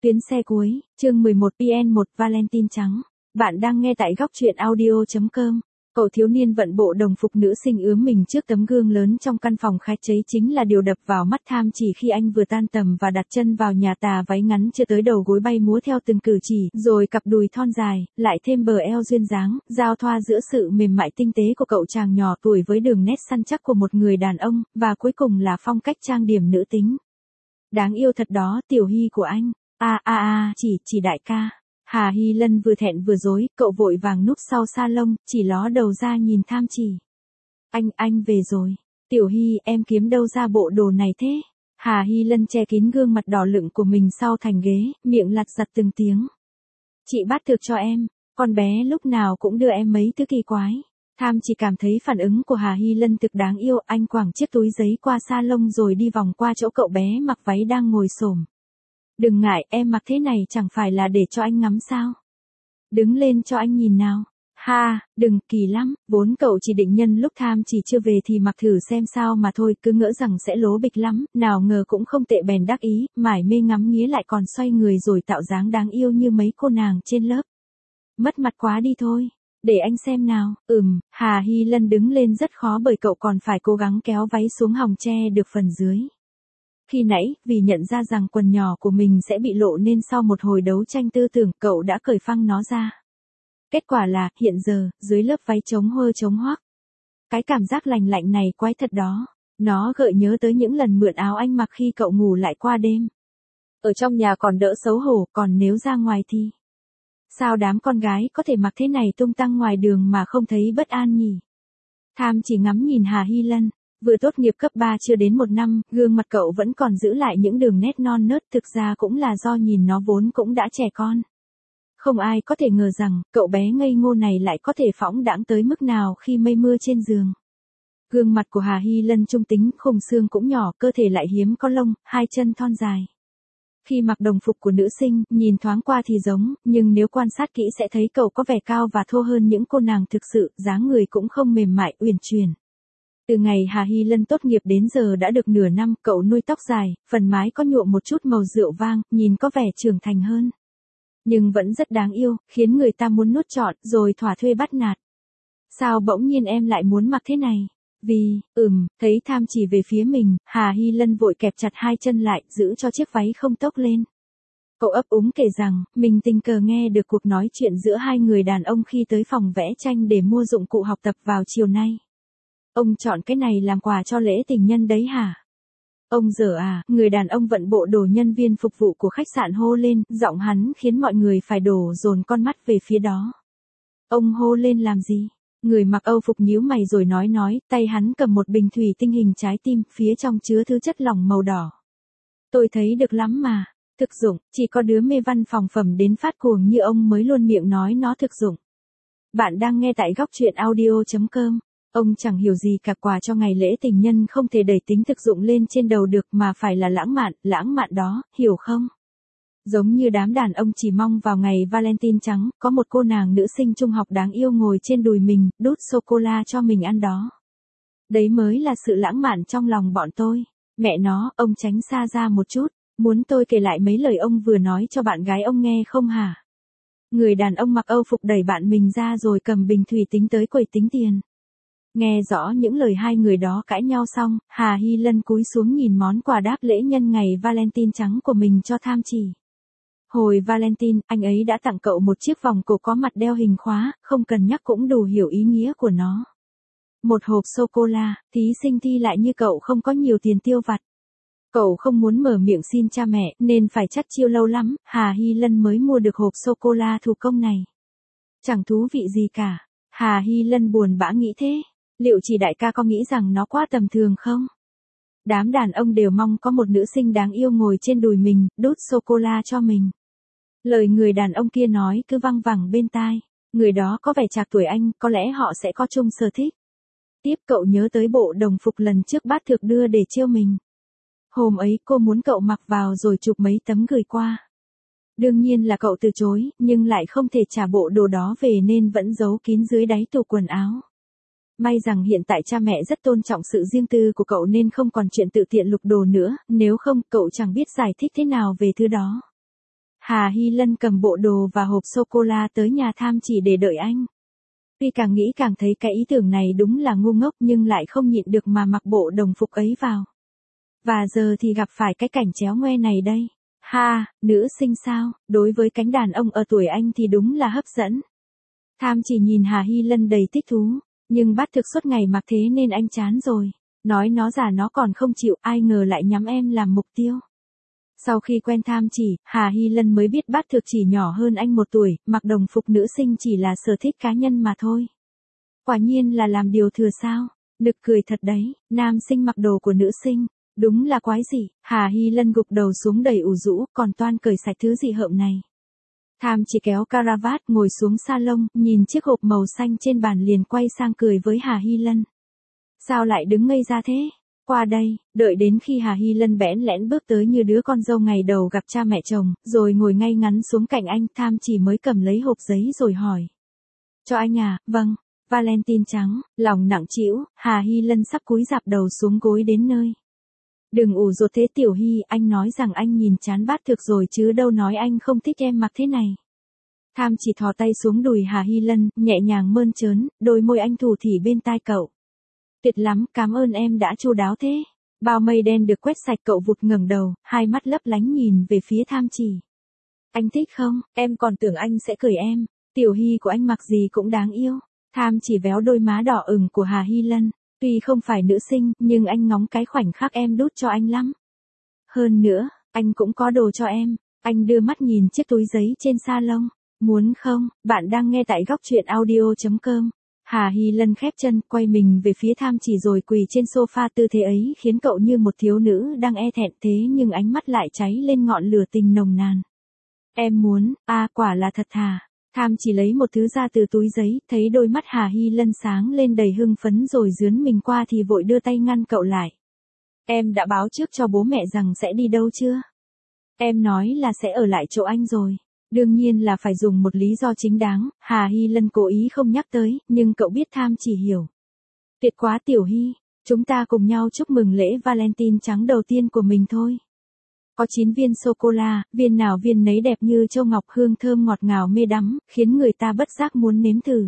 Tuyến xe cuối, chương 11 PN1 Valentine trắng. Bạn đang nghe tại góc truyện audio.com. Cậu thiếu niên vận bộ đồng phục nữ sinh ướm mình trước tấm gương lớn trong căn phòng khách cháy chính là điều đập vào mắt Tham Chỉ khi anh vừa tan tầm và đặt chân vào nhà tà váy ngắn chưa tới đầu gối bay múa theo từng cử chỉ, rồi cặp đùi thon dài, lại thêm bờ eo duyên dáng, giao thoa giữa sự mềm mại tinh tế của cậu chàng nhỏ tuổi với đường nét săn chắc của một người đàn ông, và cuối cùng là phong cách trang điểm nữ tính. Đáng yêu thật đó, Tiểu Hy của anh. Chỉ đại ca. Hà Hy Lân vừa thẹn vừa dối, cậu vội vàng núp sau salon, chỉ ló đầu ra nhìn Tham Chỉ. Anh về rồi. Tiểu Hy, em kiếm đâu ra bộ đồ này thế? Hà Hy Lân che kín gương mặt đỏ lựng của mình sau thành ghế, miệng lặt giặt từng tiếng. Chị bắt thực cho em, con bé lúc nào cũng đưa em mấy thứ kỳ quái. Tham Chỉ cảm thấy phản ứng của Hà Hy Lân thực đáng yêu, anh quẳng chiếc túi giấy qua salon rồi đi vòng qua chỗ cậu bé mặc váy đang ngồi xổm. Đừng ngại, em mặc thế này chẳng phải là để cho anh ngắm sao? Đứng lên cho anh nhìn nào. Đừng, kỳ lắm, vốn cậu chỉ định nhân lúc Tham Chỉ chưa về thì mặc thử xem sao mà thôi, cứ ngỡ rằng sẽ lố bịch lắm, nào ngờ cũng không tệ bèn đắc ý, mải mê ngắm nghía lại còn xoay người rồi tạo dáng đáng yêu như mấy cô nàng trên lớp. Mất mặt quá đi thôi. Để anh xem nào. Hà Hy Lân đứng lên rất khó bởi cậu còn phải cố gắng kéo váy xuống hòng che được phần dưới. Khi nãy, vì nhận ra rằng quần nhỏ của mình sẽ bị lộ nên sau một hồi đấu tranh tư tưởng, cậu đã cởi phăng nó ra. Kết quả là, hiện giờ, dưới lớp váy chống hơ chống hoác. Cái cảm giác lành lạnh này quái thật đó. Nó gợi nhớ tới những lần mượn áo anh mặc khi cậu ngủ lại qua đêm. Ở trong nhà còn đỡ xấu hổ, còn nếu ra ngoài thì... Sao đám con gái có thể mặc thế này tung tăng ngoài đường mà không thấy bất an nhỉ? Tham Chỉ ngắm nhìn Hà Hy Lân. Vừa tốt nghiệp cấp 3 chưa đến 1 năm, gương mặt cậu vẫn còn giữ lại những đường nét non nớt, thực ra cũng là do nhìn nó vốn cũng đã trẻ con. Không ai có thể ngờ rằng, cậu bé ngây ngô này lại có thể phóng đãng tới mức nào khi mây mưa trên giường. Gương mặt của Hà Hy Lân trung tính, khung xương cũng nhỏ, cơ thể lại hiếm có lông, hai chân thon dài. Khi mặc đồng phục của nữ sinh, nhìn thoáng qua thì giống, nhưng nếu quan sát kỹ sẽ thấy cậu có vẻ cao và thô hơn những cô nàng thực sự, dáng người cũng không mềm mại, uyển chuyển. Từ ngày Hà Hy Lân tốt nghiệp đến giờ đã được nửa năm, cậu nuôi tóc dài, phần mái có nhuộm một chút màu rượu vang, nhìn có vẻ trưởng thành hơn. Nhưng vẫn rất đáng yêu, khiến người ta muốn nuốt trọn, rồi thỏa thuê bắt nạt. Sao bỗng nhiên em lại muốn mặc thế này? Vì, thấy Tham Chỉ về phía mình, Hà Hy Lân vội kẹp chặt hai chân lại, giữ cho chiếc váy không tốc lên. Cậu ấp úng kể rằng, mình tình cờ nghe được cuộc nói chuyện giữa hai người đàn ông khi tới phòng vẽ tranh để mua dụng cụ học tập vào chiều nay. Ông chọn cái này làm quà cho lễ tình nhân đấy hả? Ông dở à? Người đàn ông vận bộ đồ nhân viên phục vụ của khách sạn hô lên, giọng hắn khiến mọi người phải đổ dồn con mắt về phía đó. Ông hô lên làm gì? Người mặc Âu phục nhíu mày rồi nói, tay hắn cầm một bình thủy tinh hình trái tim, phía trong chứa thứ chất lỏng màu đỏ. Tôi thấy được lắm mà. Thực dụng, chỉ có đứa mê văn phòng phẩm đến phát cuồng như ông mới luôn miệng nói nó thực dụng. Bạn đang nghe tại góc truyện audio.com. Ông chẳng hiểu gì cả, quà cho ngày lễ tình nhân không thể đẩy tính thực dụng lên trên đầu được mà phải là lãng mạn đó, hiểu không? Giống như đám đàn ông chỉ mong vào ngày Valentine trắng, có một cô nàng nữ sinh trung học đáng yêu ngồi trên đùi mình, đút sô-cô-la cho mình ăn đó. Đấy mới là sự lãng mạn trong lòng bọn tôi. Mẹ nó, ông tránh xa ra một chút, muốn tôi kể lại mấy lời ông vừa nói cho bạn gái ông nghe không hả? Người đàn ông mặc Âu phục đẩy bạn mình ra rồi cầm bình thủy tinh tới quầy tính tiền. Nghe rõ những lời hai người đó cãi nhau xong, Hà Hy Lân cúi xuống nhìn món quà đáp lễ nhân ngày Valentine trắng của mình cho Tham Chỉ. Hồi Valentine, anh ấy đã tặng cậu một chiếc vòng cổ có mặt đeo hình khóa, không cần nhắc cũng đủ hiểu ý nghĩa của nó. Một hộp sô-cô-la, thí sinh thi lại như cậu không có nhiều tiền tiêu vặt. Cậu không muốn mở miệng xin cha mẹ nên phải chắt chiu lâu lắm, Hà Hy Lân mới mua được hộp sô-cô-la thủ công này. Chẳng thú vị gì cả. Hà Hy Lân buồn bã nghĩ thế. Liệu Chỉ đại ca có nghĩ rằng nó quá tầm thường không? Đám đàn ông đều mong có một nữ sinh đáng yêu ngồi trên đùi mình, đút sô-cô-la cho mình. Lời người đàn ông kia nói cứ văng vẳng bên tai. Người đó có vẻ trạc tuổi anh, có lẽ họ sẽ có chung sở thích. Tiếp cậu nhớ tới bộ đồng phục lần trước bác thực đưa để trêu mình. Hôm ấy cô muốn cậu mặc vào rồi chụp mấy tấm gửi qua. Đương nhiên là cậu từ chối, nhưng lại không thể trả bộ đồ đó về nên vẫn giấu kín dưới đáy tủ quần áo. May rằng hiện tại cha mẹ rất tôn trọng sự riêng tư của cậu nên không còn chuyện tự tiện lục đồ nữa, nếu không cậu chẳng biết giải thích thế nào về thứ đó. Hà Hy Lân cầm bộ đồ và hộp sô-cô-la tới nhà Tham Chỉ để đợi anh. Tuy càng nghĩ càng thấy cái ý tưởng này đúng là ngu ngốc nhưng lại không nhịn được mà mặc bộ đồng phục ấy vào. Và giờ thì gặp phải cái cảnh chéo ngoe này đây. Ha, nữ sinh sao, đối với cánh đàn ông ở tuổi anh thì đúng là hấp dẫn. Tham Chỉ nhìn Hà Hy Lân đầy thích thú, nhưng bắt thực suốt ngày mặc thế nên anh chán rồi. Nói nó giả nó còn không chịu, ai ngờ lại nhắm em làm mục tiêu. Sau khi quen Tham Chỉ, Hà Hy Lân mới biết bát thực chỉ nhỏ hơn anh 1 tuổi, mặc đồng phục nữ sinh chỉ là sở thích cá nhân mà thôi. Quả nhiên là làm điều thừa sao, nực cười thật đấy, nam sinh mặc đồ của nữ sinh, đúng là quái dị. Hà Hy Lân gục đầu xuống đầy ủ rũ, còn toan cởi sạch thứ dị hợm này. Tham Chỉ kéo caravat ngồi xuống salon, nhìn chiếc hộp màu xanh trên bàn liền quay sang cười với Hà Hy Lân. Sao lại đứng ngây ra thế? Qua đây, đợi đến khi Hà Hy Lân bẽn lẽn bước tới như đứa con dâu ngày đầu gặp cha mẹ chồng, rồi ngồi ngay ngắn xuống cạnh anh, Tham Chỉ mới cầm lấy hộp giấy rồi hỏi. Cho anh à, vâng, Valentine trắng, lòng nặng trĩu, Hà Hy Lân sắp cúi rạp đầu xuống gối đến nơi. Đừng ủ rột thế Tiểu Hy, anh nói rằng anh nhìn chán bát thực rồi chứ đâu nói anh không thích em mặc thế này. Tham Chỉ thò tay xuống đùi Hà Hy Lân, nhẹ nhàng mơn trớn, đôi môi anh thủ thỉ bên tai cậu. Tuyệt lắm, cảm ơn em đã chu đáo thế. Bao mây đen được quét sạch, cậu vụt ngẩng đầu, hai mắt lấp lánh nhìn về phía Tham Chỉ. Anh thích không? Em còn tưởng anh sẽ cười em. Tiểu Hy của anh mặc gì cũng đáng yêu. Tham Chỉ véo đôi má đỏ ửng của Hà Hy Lân. Tuy không phải nữ sinh, nhưng anh ngóng cái khoảnh khắc em đút cho anh lắm. Hơn nữa, anh cũng có đồ cho em. Anh đưa mắt nhìn chiếc túi giấy trên salon. Muốn không? Bạn đang nghe tại góc truyện audio.com. Hà Hy Lân khép chân, quay mình về phía Tham Chỉ rồi quỳ trên sofa, tư thế ấy khiến cậu như một thiếu nữ đang e thẹn, thế nhưng ánh mắt lại cháy lên ngọn lửa tình nồng nàn. Em muốn, quả là thật thà. Tham Chỉ lấy một thứ ra từ túi giấy, thấy đôi mắt Hà Hy Lân sáng lên đầy hưng phấn rồi dướn mình qua thì vội đưa tay ngăn cậu lại. Em đã báo trước cho bố mẹ rằng sẽ đi đâu chưa? Em nói là sẽ ở lại chỗ anh rồi. Đương nhiên là phải dùng một lý do chính đáng, Hà Hy Lân cố ý không nhắc tới, nhưng cậu biết Tham Chỉ hiểu. Tuyệt quá Tiểu Hy, chúng ta cùng nhau chúc mừng lễ Valentine trắng đầu tiên của mình thôi. Có 9 viên sô-cô-la, viên nào viên nấy đẹp như châu ngọc, hương thơm ngọt ngào mê đắm, khiến người ta bất giác muốn nếm thử.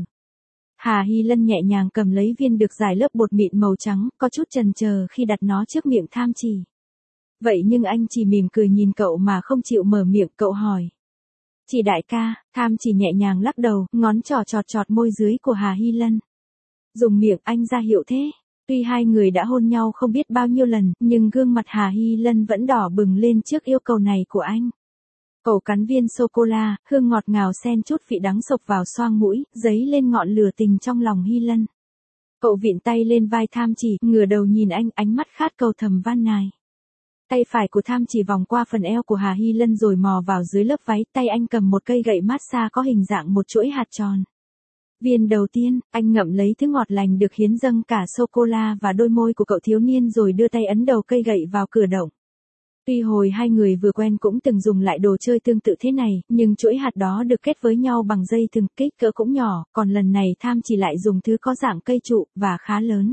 Hà Hy Lân nhẹ nhàng cầm lấy viên được rải lớp bột mịn màu trắng, có chút chần chờ khi đặt nó trước miệng Tham Chỉ. Vậy nhưng anh chỉ mỉm cười nhìn cậu mà không chịu mở miệng, cậu hỏi. Chỉ đại ca, Tham Chỉ nhẹ nhàng lắc đầu, ngón trỏ chọt môi dưới của Hà Hy Lân. Dùng miệng anh ra hiệu thế. Tuy hai người đã hôn nhau không biết bao nhiêu lần, nhưng gương mặt Hà Hy Lân vẫn đỏ bừng lên trước yêu cầu này của anh. Cậu cắn viên sô-cô-la, hương ngọt ngào xen chút vị đắng sộc vào xoang mũi, dấy lên ngọn lửa tình trong lòng Hy Lân. Cậu vịn tay lên vai Tham Chỉ, ngửa đầu nhìn anh, ánh mắt khát cầu thầm van nài. Tay phải của Tham Chỉ vòng qua phần eo của Hà Hy Lân rồi mò vào dưới lớp váy, tay anh cầm một cây gậy massage có hình dạng một chuỗi hạt tròn. Viên đầu tiên, anh ngậm lấy thứ ngọt lành được hiến dâng cả sô-cô-la và đôi môi của cậu thiếu niên rồi đưa tay ấn đầu cây gậy vào cửa động. Tuy hồi hai người vừa quen cũng từng dùng lại đồ chơi tương tự thế này, nhưng chuỗi hạt đó được kết với nhau bằng dây thừng, kích cỡ cũng nhỏ, còn lần này Tham Chỉ lại dùng thứ có dạng cây trụ, và khá lớn.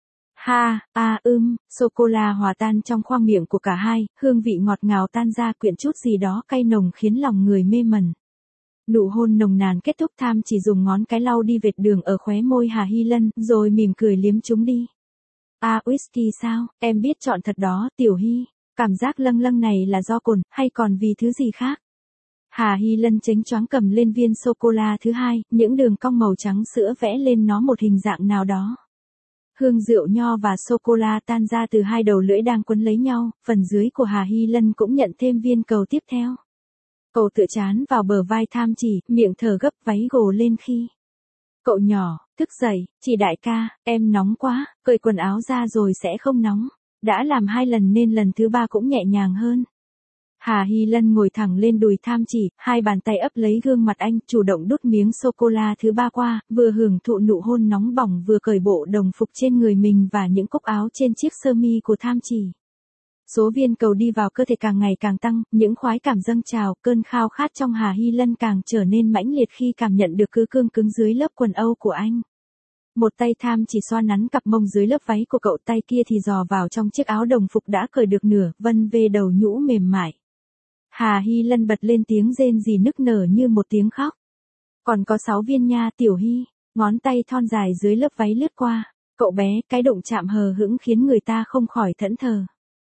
Sô-cô-la hòa tan trong khoang miệng của cả hai, hương vị ngọt ngào tan ra quyện chút gì đó cay nồng khiến lòng người mê mẩn. Nụ hôn nồng nàn kết thúc, Tham Chỉ dùng ngón cái lau đi vệt đường ở khóe môi Hà Hy Lân, rồi mỉm cười liếm chúng đi. Whisky sao, em biết chọn thật đó, Tiểu Hy. Cảm giác lâng lâng này là do cồn, hay còn vì thứ gì khác? Hà Hy Lân chếnh choáng cầm lên viên sô-cô-la thứ hai, những đường cong màu trắng sữa vẽ lên nó một hình dạng nào đó. Hương rượu nho và sô-cô-la tan ra từ hai đầu lưỡi đang quấn lấy nhau, phần dưới của Hà Hy Lân cũng nhận thêm viên cầu tiếp theo. Cậu tựa trán vào bờ vai Tham Chỉ, miệng thở gấp, váy gồ lên khi. Cậu nhỏ, thức dậy, Chỉ đại ca, em nóng quá, cởi quần áo ra rồi sẽ không nóng. Đã làm 2 lần nên lần thứ 3 cũng nhẹ nhàng hơn. Hà Hy Lân ngồi thẳng lên đùi Tham Chỉ, hai bàn tay ấp lấy gương mặt anh, chủ động đút miếng sô-cô-la thứ 3 qua, vừa hưởng thụ nụ hôn nóng bỏng vừa cởi bộ đồng phục trên người mình và những cúc áo trên chiếc sơ mi của Tham Chỉ. Số viên cầu đi vào cơ thể càng ngày càng tăng, những khoái cảm dâng trào, cơn khao khát trong Hà Hy Lân càng trở nên mãnh liệt khi cảm nhận được cứ cương cứng dưới lớp quần âu của anh. Một tay Tham Chỉ xoa nắn cặp mông dưới lớp váy của cậu, tay kia thì dò vào trong chiếc áo đồng phục đã cởi được nửa, vân về đầu nhũ mềm mại. Hà Hy Lân bật lên tiếng rên rỉ nức nở như một tiếng khóc. Còn có 6 viên nha Tiểu Hy, ngón tay thon dài dưới lớp váy lướt qua. Cậu bé, cái đụng chạm hờ hững khiến người ta không khỏi thẫn thờ.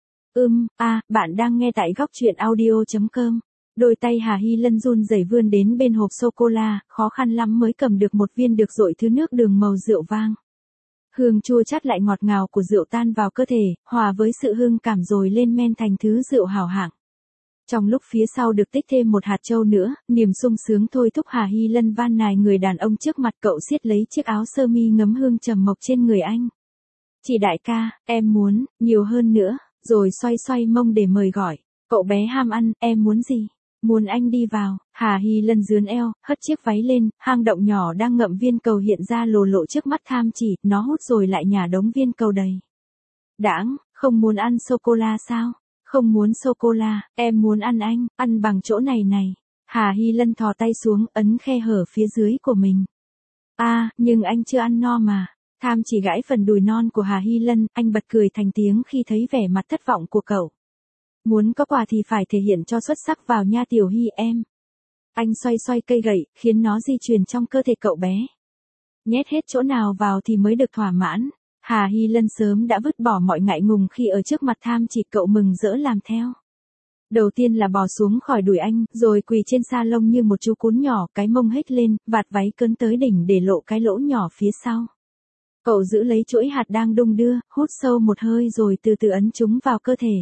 Bạn đang nghe tại góc truyện audio.com. Đôi tay Hà Hy Lân run rẩy vươn đến bên hộp sô-cô-la, khó khăn lắm mới cầm được một viên được dội thứ nước đường màu rượu vang. Hương chua chát lại ngọt ngào của rượu tan vào cơ thể, hòa với sự hương cảm rồi lên men thành thứ rượu hảo hạng. Trong lúc phía sau được tích thêm một hạt châu nữa, niềm sung sướng thôi thúc Hà Hy Lân van nài người đàn ông trước mặt cậu siết lấy chiếc áo sơ mi ngấm hương trầm mộc trên người anh. Chị đại ca, em muốn, nhiều hơn nữa, rồi xoay xoay mông để mời gọi. Cậu bé ham ăn, em muốn gì? Muốn anh đi vào. Hà Hy Lân rướn eo, hất chiếc váy lên, hang động nhỏ đang ngậm viên cầu hiện ra lồ lộ trước mắt tham chỉ, nó hút rồi lại nhả đống viên cầu đầy. Đãng, không muốn ăn sô-cô-la sao? Không muốn sô-cô-la, em muốn ăn anh, ăn bằng chỗ này này. Hà Hy Lân thò tay xuống, ấn khe hở phía dưới của mình. Nhưng anh chưa ăn no mà. Tham chỉ gãi phần đùi non của Hà Hy Lân, anh bật cười thành tiếng khi thấy vẻ mặt thất vọng của cậu. Muốn có quà thì phải thể hiện cho xuất sắc vào nha Tiểu Hy em. Anh xoay xoay cây gậy, khiến nó di chuyển trong cơ thể cậu bé. Nhét hết chỗ nào vào thì mới được thỏa mãn. Hà Hy Lân sớm đã vứt bỏ mọi ngại ngùng khi ở trước mặt tham chỉ, cậu mừng rỡ làm theo. Đầu tiên là bò xuống khỏi đùi anh, rồi quỳ trên sa lông như một chú cún nhỏ, cái mông hết lên, vạt váy cớn tới đỉnh để lộ cái lỗ nhỏ phía sau. Cậu giữ lấy chuỗi hạt đang đung đưa, hút sâu một hơi rồi từ từ ấn chúng vào cơ thể.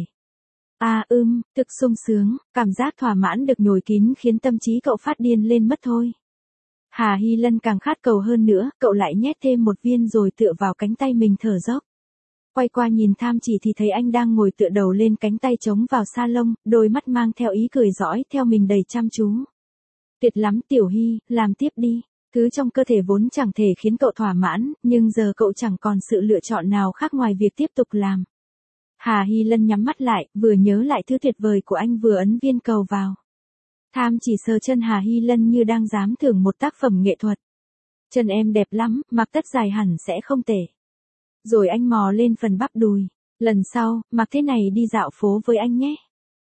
Thực sung sướng, cảm giác thỏa mãn được nhồi kín khiến tâm trí cậu phát điên lên mất thôi. Hà Hy Lân càng khát cầu hơn nữa, cậu lại nhét thêm một viên rồi tựa vào cánh tay mình thở dốc. Quay qua nhìn tham chỉ thì thấy anh đang ngồi tựa đầu lên cánh tay chống vào sa lông, đôi mắt mang theo ý cười dõi theo mình đầy chăm chú. Tuyệt lắm Tiểu Hy, làm tiếp đi. Thứ trong cơ thể vốn chẳng thể khiến cậu thỏa mãn, nhưng giờ cậu chẳng còn sự lựa chọn nào khác ngoài việc tiếp tục làm. Hà Hy Lân nhắm mắt lại, vừa nhớ lại thứ tuyệt vời của anh vừa ấn viên cầu vào. Tham chỉ sờ chân Hà Hy Lân như đang dám thưởng một tác phẩm nghệ thuật. Chân em đẹp lắm, mặc tất dài hẳn sẽ không tệ. Rồi anh mò lên phần bắp đùi. Lần sau, mặc thế này đi dạo phố với anh nhé.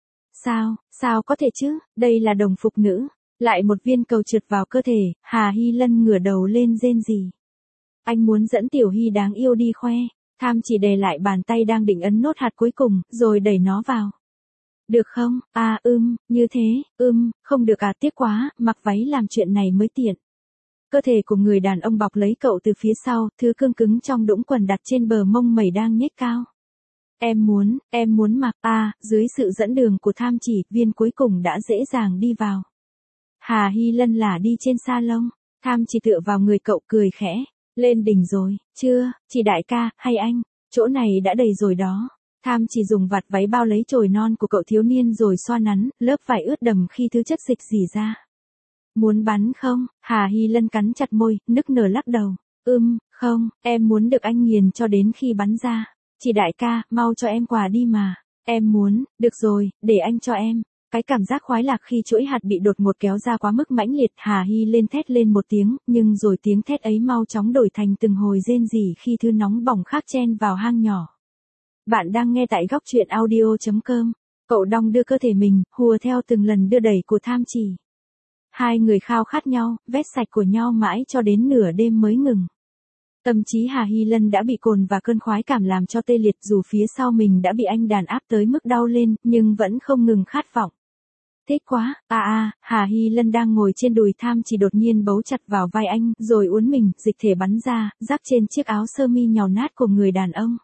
Sao có thể chứ, đây là đồng phục nữ. Lại một viên cầu trượt vào cơ thể, Hà Hy Lân ngửa đầu lên rên rỉ. Anh muốn dẫn Tiểu Hy đáng yêu đi khoe. Tham chỉ đè lại bàn tay đang định ấn nốt hạt cuối cùng, rồi đẩy nó vào. Được không? Như thế, không được tiếc quá, mặc váy làm chuyện này mới tiện. Cơ thể của người đàn ông bọc lấy cậu từ phía sau, thứ cương cứng trong đũng quần đặt trên bờ mông mẩy đang nhếch cao. Em muốn mặc, dưới sự dẫn đường của tham chỉ, viên cuối cùng đã dễ dàng đi vào. Hà Hy Lân lả đi trên sa lông, tham chỉ tựa vào người cậu cười khẽ. Lên đỉnh rồi, chưa, chị đại ca, hay anh, chỗ này đã đầy rồi đó. Tham chỉ dùng vạt váy bao lấy chồi non của cậu thiếu niên rồi xoa nắn, lớp vải ướt đầm khi thứ chất dịch rỉ ra. Muốn bắn không? Hà Hy Lân cắn chặt môi, nức nở lắc đầu. Không, em muốn được anh nghiền cho đến khi bắn ra. Chị đại ca, mau cho em quà đi mà. Em muốn, được rồi, để anh cho em. Cái cảm giác khoái lạc khi chuỗi hạt bị đột ngột kéo ra quá mức mãnh liệt, Hà Hy lên thét lên một tiếng, nhưng rồi tiếng thét ấy mau chóng đổi thành từng hồi rên rỉ khi thứ nóng bỏng khác chen vào hang nhỏ. Bạn đang nghe tại góc truyện audio.com. Cậu đong đưa cơ thể mình, hùa theo từng lần đưa đẩy của tham chỉ. Hai người khao khát nhau, vét sạch của nhau mãi cho đến nửa đêm mới ngừng. Tâm trí Hà Hy Lân đã bị cồn và cơn khoái cảm làm cho tê liệt, dù phía sau mình đã bị anh đàn áp tới mức đau lên, nhưng vẫn không ngừng khát vọng. Thích quá, Hà Hy Lân đang ngồi trên đùi tham chỉ đột nhiên bấu chặt vào vai anh, rồi uốn mình, dịch thể bắn ra, rắc trên chiếc áo sơ mi nhàu nát của người đàn ông.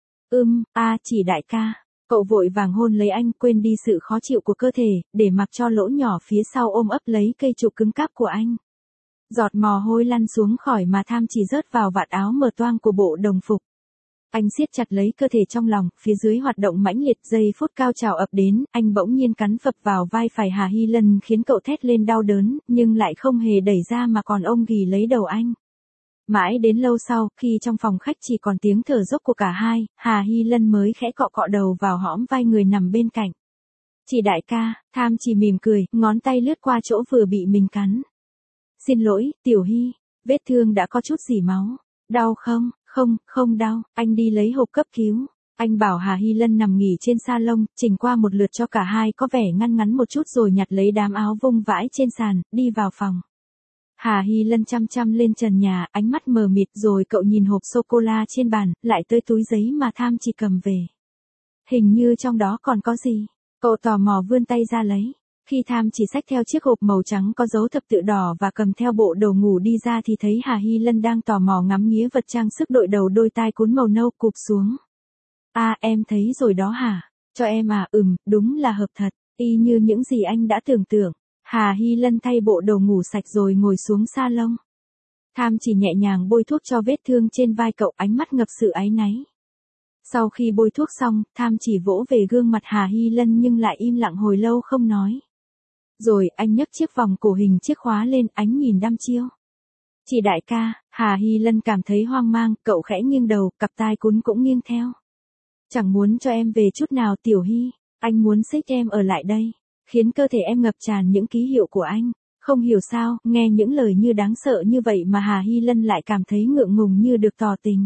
Chỉ đại ca. Cậu vội vàng hôn lấy anh, quên đi sự khó chịu của cơ thể, để mặc cho lỗ nhỏ phía sau ôm ấp lấy cây trụ cứng cáp của anh. Giọt mồ hôi lăn xuống khỏi mà tham chỉ rớt vào vạt áo mờ toang của bộ đồng phục. Anh siết chặt lấy cơ thể trong lòng, phía dưới hoạt động mãnh liệt, giây phút cao trào ập đến, anh bỗng nhiên cắn phập vào vai phải Hà Hy Lân khiến cậu thét lên đau đớn, nhưng lại không hề đẩy ra mà còn ôm ghì lấy đầu anh. Mãi đến lâu sau, khi trong phòng khách chỉ còn tiếng thở dốc của cả hai, Hà Hy Lân mới khẽ cọ cọ đầu vào hõm vai người nằm bên cạnh. Chị đại ca, tham chỉ mỉm cười, ngón tay lướt qua chỗ vừa bị mình cắn. Xin lỗi, Tiểu Hy, vết thương đã có chút rỉ máu. Đau không? Không đau, anh đi lấy hộp cấp cứu. Anh bảo Hà Hy Lân nằm nghỉ trên salon, chỉnh qua một lượt cho cả hai có vẻ ngăn ngắn một chút rồi nhặt lấy đám áo vung vãi trên sàn, đi vào phòng. Hà Hy Lân chăm chăm lên trần nhà, ánh mắt mờ mịt rồi cậu nhìn hộp sô-cô-la trên bàn, lại tới túi giấy mà Tham chỉ cầm về. Hình như trong đó còn có gì. Cậu tò mò vươn tay ra lấy. Khi Tham chỉ xách theo chiếc hộp màu trắng có dấu thập tự đỏ và cầm theo bộ đồ ngủ đi ra thì thấy Hà Hy Lân đang tò mò ngắm nghía vật trang sức đội đầu đôi tai cuốn màu nâu cụp xuống. À em thấy rồi đó hả? Cho em à? Đúng là hợp thật, y như những gì anh đã tưởng tượng. Hà Hy Lân thay bộ đồ ngủ sạch rồi ngồi xuống salon. Tham chỉ nhẹ nhàng bôi thuốc cho vết thương trên vai cậu, ánh mắt ngập sự áy náy. Sau khi bôi thuốc xong, Tham chỉ vỗ về gương mặt Hà Hy Lân nhưng lại im lặng hồi lâu không nói. Rồi anh nhấc chiếc vòng cổ hình chiếc khóa lên, ánh nhìn đăm chiêu. Chị đại ca. Hà Hy Lân cảm thấy hoang mang, cậu khẽ nghiêng đầu, cặp tai cuốn cũng nghiêng theo. Chẳng muốn cho em về chút nào Tiểu Hy, anh muốn xích em ở lại đây, khiến cơ thể em ngập tràn những ký hiệu của anh. Không hiểu sao, nghe những lời như đáng sợ như vậy mà Hà Hy Lân lại cảm thấy ngượng ngùng như được tỏ tình.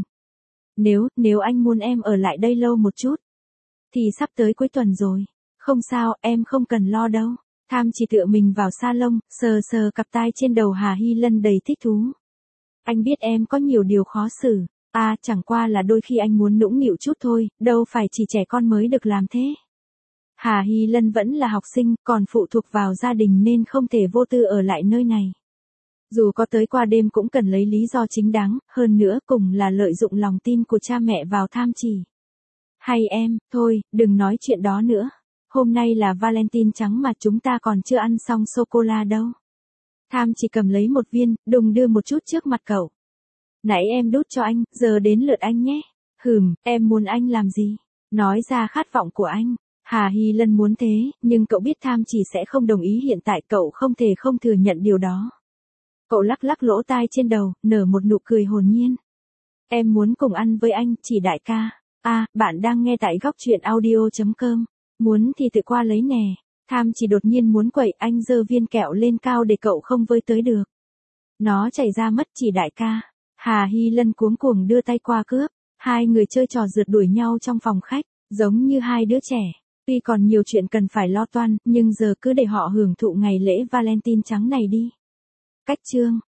Nếu anh muốn em ở lại đây lâu một chút, thì sắp tới cuối tuần rồi. Không sao, em không cần lo đâu. Tham chỉ tựa mình vào salon, sờ sờ cặp tai trên đầu Hà Hy Lân đầy thích thú. Anh biết em có nhiều điều khó xử. À, chẳng qua là đôi khi anh muốn nũng nịu chút thôi, đâu phải chỉ trẻ con mới được làm thế. Hà Hy Lân vẫn là học sinh, còn phụ thuộc vào gia đình nên không thể vô tư ở lại nơi này. Dù có tới qua đêm cũng cần lấy lý do chính đáng, hơn nữa cùng là lợi dụng lòng tin của cha mẹ vào Tham chỉ. Hay em, thôi, đừng nói chuyện đó nữa. Hôm nay là Valentine trắng mà chúng ta còn chưa ăn xong sô-cô-la đâu. Tham chỉ cầm lấy một viên, đùng đưa một chút trước mặt cậu. Nãy em đút cho anh, giờ đến lượt anh nhé. Em muốn anh làm gì? Nói ra khát vọng của anh. Hà Hy Lân muốn thế, nhưng cậu biết Tham chỉ sẽ không đồng ý, hiện tại cậu không thể không thừa nhận điều đó. Cậu lắc lắc lỗ tai trên đầu, nở một nụ cười hồn nhiên. Em muốn cùng ăn với anh, chỉ đại ca. À, bạn đang nghe tại góc truyện audio.com. Muốn thì tự qua lấy nè. Tham chỉ đột nhiên muốn quẩy, anh giơ viên kẹo lên cao để cậu không với tới được. Nó chảy ra mất, chỉ đại ca. Hà Hy Lân cuống cuồng đưa tay qua cướp. Hai người chơi trò rượt đuổi nhau trong phòng khách, giống như hai đứa trẻ. Tuy còn nhiều chuyện cần phải lo toan, nhưng giờ cứ để họ hưởng thụ ngày lễ Valentine trắng này đi. Cách chương